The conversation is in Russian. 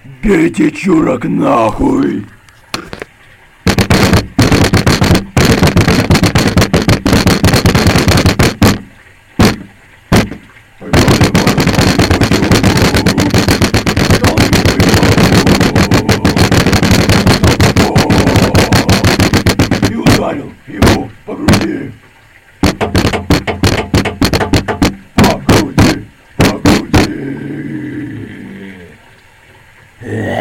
Бейте чурок нахуй! И ударил ему по груди. По груди, по груди.